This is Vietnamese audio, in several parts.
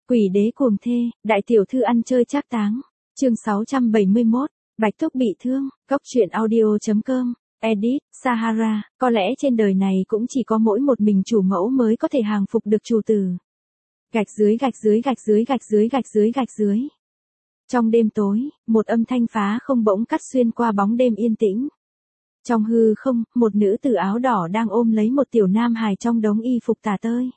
Quỷ đế cuồng thê, đại tiểu thư ăn chơi trác táng. Chương 671, Bạch Thúc bị thương, góc truyện audio.com, edit, Sahara, có lẽ trên đời này cũng chỉ có mỗi một mình chủ mẫu mới có thể hàng phục được chủ tử. Gạch dưới gạch dưới gạch dưới gạch dưới gạch dưới gạch dưới. Trong đêm tối, một âm thanh phá không bỗng cắt xuyên qua bóng đêm yên tĩnh. Trong hư không, một nữ tử áo đỏ đang ôm lấy một tiểu nam hài trong đống y phục tả tơi.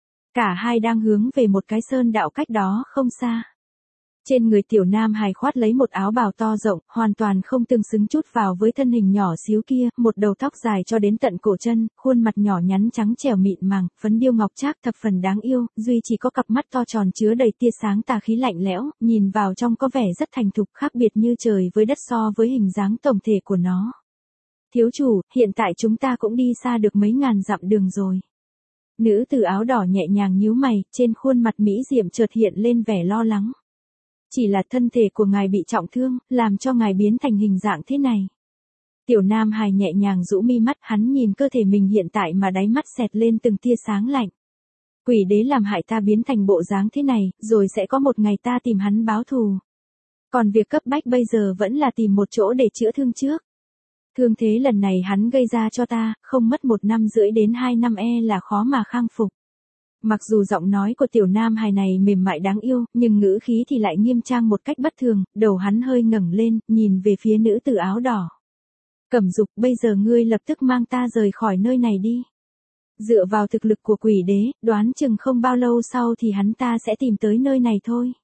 Cả hai đang hướng về một cái sơn đạo cách đó không xa. Trên người tiểu nam hài khoát lấy một áo bào to rộng, hoàn toàn không tương xứng chút vào với thân hình nhỏ xíu kia, một đầu tóc dài cho đến tận cổ chân, khuôn mặt nhỏ nhắn trắng trẻo mịn màng, phấn điêu ngọc trác thập phần đáng yêu, duy chỉ có cặp mắt to tròn chứa đầy tia sáng tà khí lạnh lẽo, nhìn vào trong có vẻ rất thành thục, khác biệt như trời với đất so với hình dáng tổng thể của nó. Thiếu chủ, hiện tại chúng ta cũng đi xa được mấy ngàn dặm đường rồi. Nữ tử áo đỏ nhẹ nhàng nhíu mày, trên khuôn mặt mỹ diệm chợt hiện lên vẻ lo lắng. Chỉ là thân thể của ngài bị trọng thương, làm cho ngài biến thành hình dạng thế này. Tiểu nam hài nhẹ nhàng rũ mi mắt, hắn nhìn cơ thể mình hiện tại mà đáy mắt xẹt lên từng tia sáng lạnh. Quỷ đế làm hại ta biến thành bộ dáng thế này, rồi sẽ có một ngày ta tìm hắn báo thù. Còn việc cấp bách bây giờ vẫn là tìm một chỗ để chữa thương trước. Thương thế lần này hắn gây ra cho ta, không mất 1 năm rưỡi đến 2 năm là khó mà khang phục. Mặc dù giọng nói của tiểu nam hài này mềm mại đáng yêu, nhưng ngữ khí thì lại nghiêm trang một cách bất thường, đầu hắn hơi ngẩng lên, nhìn về phía nữ tử áo đỏ. Cẩm Dục, bây giờ ngươi lập tức mang ta rời khỏi nơi này đi. Dựa vào thực lực của quỷ đế, đoán chừng không bao lâu sau thì hắn ta sẽ tìm tới nơi này thôi.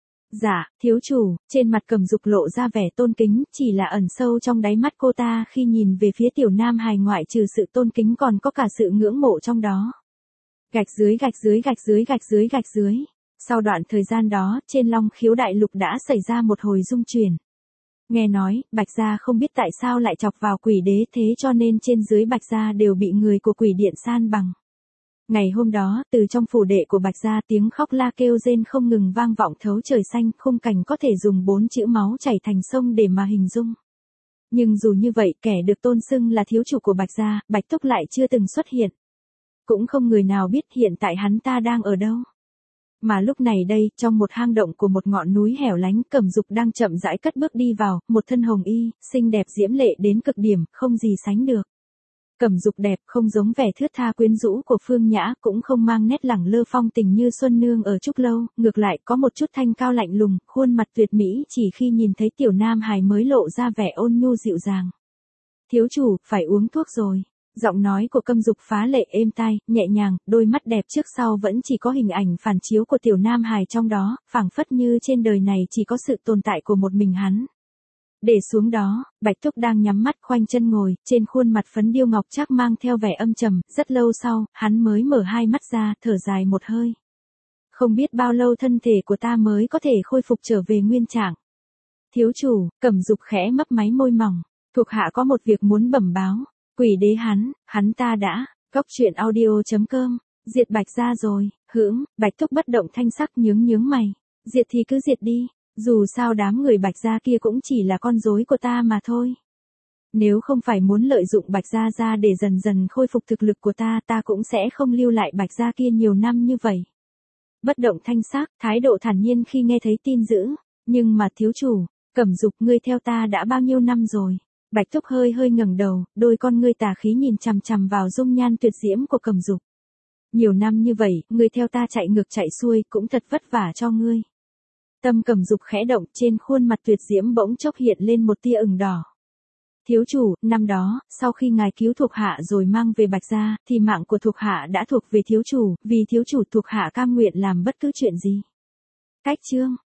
Dạ, thiếu chủ, trên mặt Cẩm Dục lộ ra vẻ tôn kính, chỉ là ẩn sâu trong đáy mắt cô ta khi nhìn về phía tiểu nam hài ngoại trừ sự tôn kính còn có cả sự ngưỡng mộ trong đó. Gạch dưới gạch dưới gạch dưới gạch dưới gạch dưới. Sau đoạn thời gian đó, trên Long Khiếu Đại Lục đã xảy ra một hồi rung chuyển. Nghe nói, Bạch Gia không biết tại sao lại chọc vào quỷ đế, thế cho nên trên dưới Bạch Gia đều bị người của quỷ điện san bằng. Ngày hôm đó, từ trong phủ đệ của Bạch Gia tiếng khóc la kêu rên không ngừng vang vọng thấu trời xanh, khung cảnh có thể dùng 4 chữ máu chảy thành sông để mà hình dung. Nhưng dù như vậy, kẻ được tôn xưng là thiếu chủ của Bạch Gia, Bạch Thúc lại chưa từng xuất hiện. Cũng không người nào biết hiện tại hắn ta đang ở đâu. Mà lúc này đây, trong một hang động của một ngọn núi hẻo lánh, Cẩm Dục đang chậm rãi cất bước đi vào, một thân hồng y, xinh đẹp diễm lệ đến cực điểm, không gì sánh được. Cẩm Dục đẹp, không giống vẻ thướt tha quyến rũ của Phương Nhã, cũng không mang nét lẳng lơ phong tình như Xuân Nương ở Trúc Lâu, ngược lại có một chút thanh cao lạnh lùng, khuôn mặt tuyệt mỹ chỉ khi nhìn thấy tiểu nam hài mới lộ ra vẻ ôn nhu dịu dàng. Thiếu chủ, phải uống thuốc rồi. Giọng nói của Cẩm Dục phá lệ êm tai, nhẹ nhàng, đôi mắt đẹp trước sau vẫn chỉ có hình ảnh phản chiếu của tiểu nam hài trong đó, phảng phất như trên đời này chỉ có sự tồn tại của một mình hắn. Để xuống đó, Bạch Thúc đang nhắm mắt khoanh chân ngồi, trên khuôn mặt phấn điêu ngọc trác mang theo vẻ âm trầm, rất lâu sau, hắn mới mở hai mắt ra, thở dài một hơi. Không biết bao lâu thân thể của ta mới có thể khôi phục trở về nguyên trạng. Thiếu chủ, Cẩm Dục khẽ mấp máy môi mỏng, thuộc hạ có một việc muốn bẩm báo. Quỷ đế hắn ta đã, góc truyện audio.com, diệt Bạch Gia rồi, hững, Bạch Thúc bất động thanh sắc nhướng mày, diệt thì cứ diệt đi, dù sao đám người Bạch Gia kia cũng chỉ là con rối của ta mà thôi. Nếu không phải muốn lợi dụng Bạch Gia ra để dần dần khôi phục thực lực của ta cũng sẽ không lưu lại Bạch Gia kia nhiều năm như vậy. Bất động thanh sắc, thái độ thản nhiên khi nghe thấy tin dữ, nhưng mà thiếu chủ, Cẩm Dục ngươi theo ta đã bao nhiêu năm rồi. Bạch Thúc hơi ngẩng đầu, đôi con ngươi tà khí nhìn chằm chằm vào dung nhan tuyệt diễm của Cẩm Dục. Nhiều năm như vậy, ngươi theo ta chạy ngược chạy xuôi, cũng thật vất vả cho ngươi. Tâm Cẩm Dục khẽ động, trên khuôn mặt tuyệt diễm bỗng chốc hiện lên một tia ửng đỏ. Thiếu chủ, năm đó, sau khi ngài cứu thuộc hạ rồi mang về Bạch Gia, thì mạng của thuộc hạ đã thuộc về thiếu chủ, vì thiếu chủ thuộc hạ cam nguyện làm bất cứ chuyện gì. Cách chương,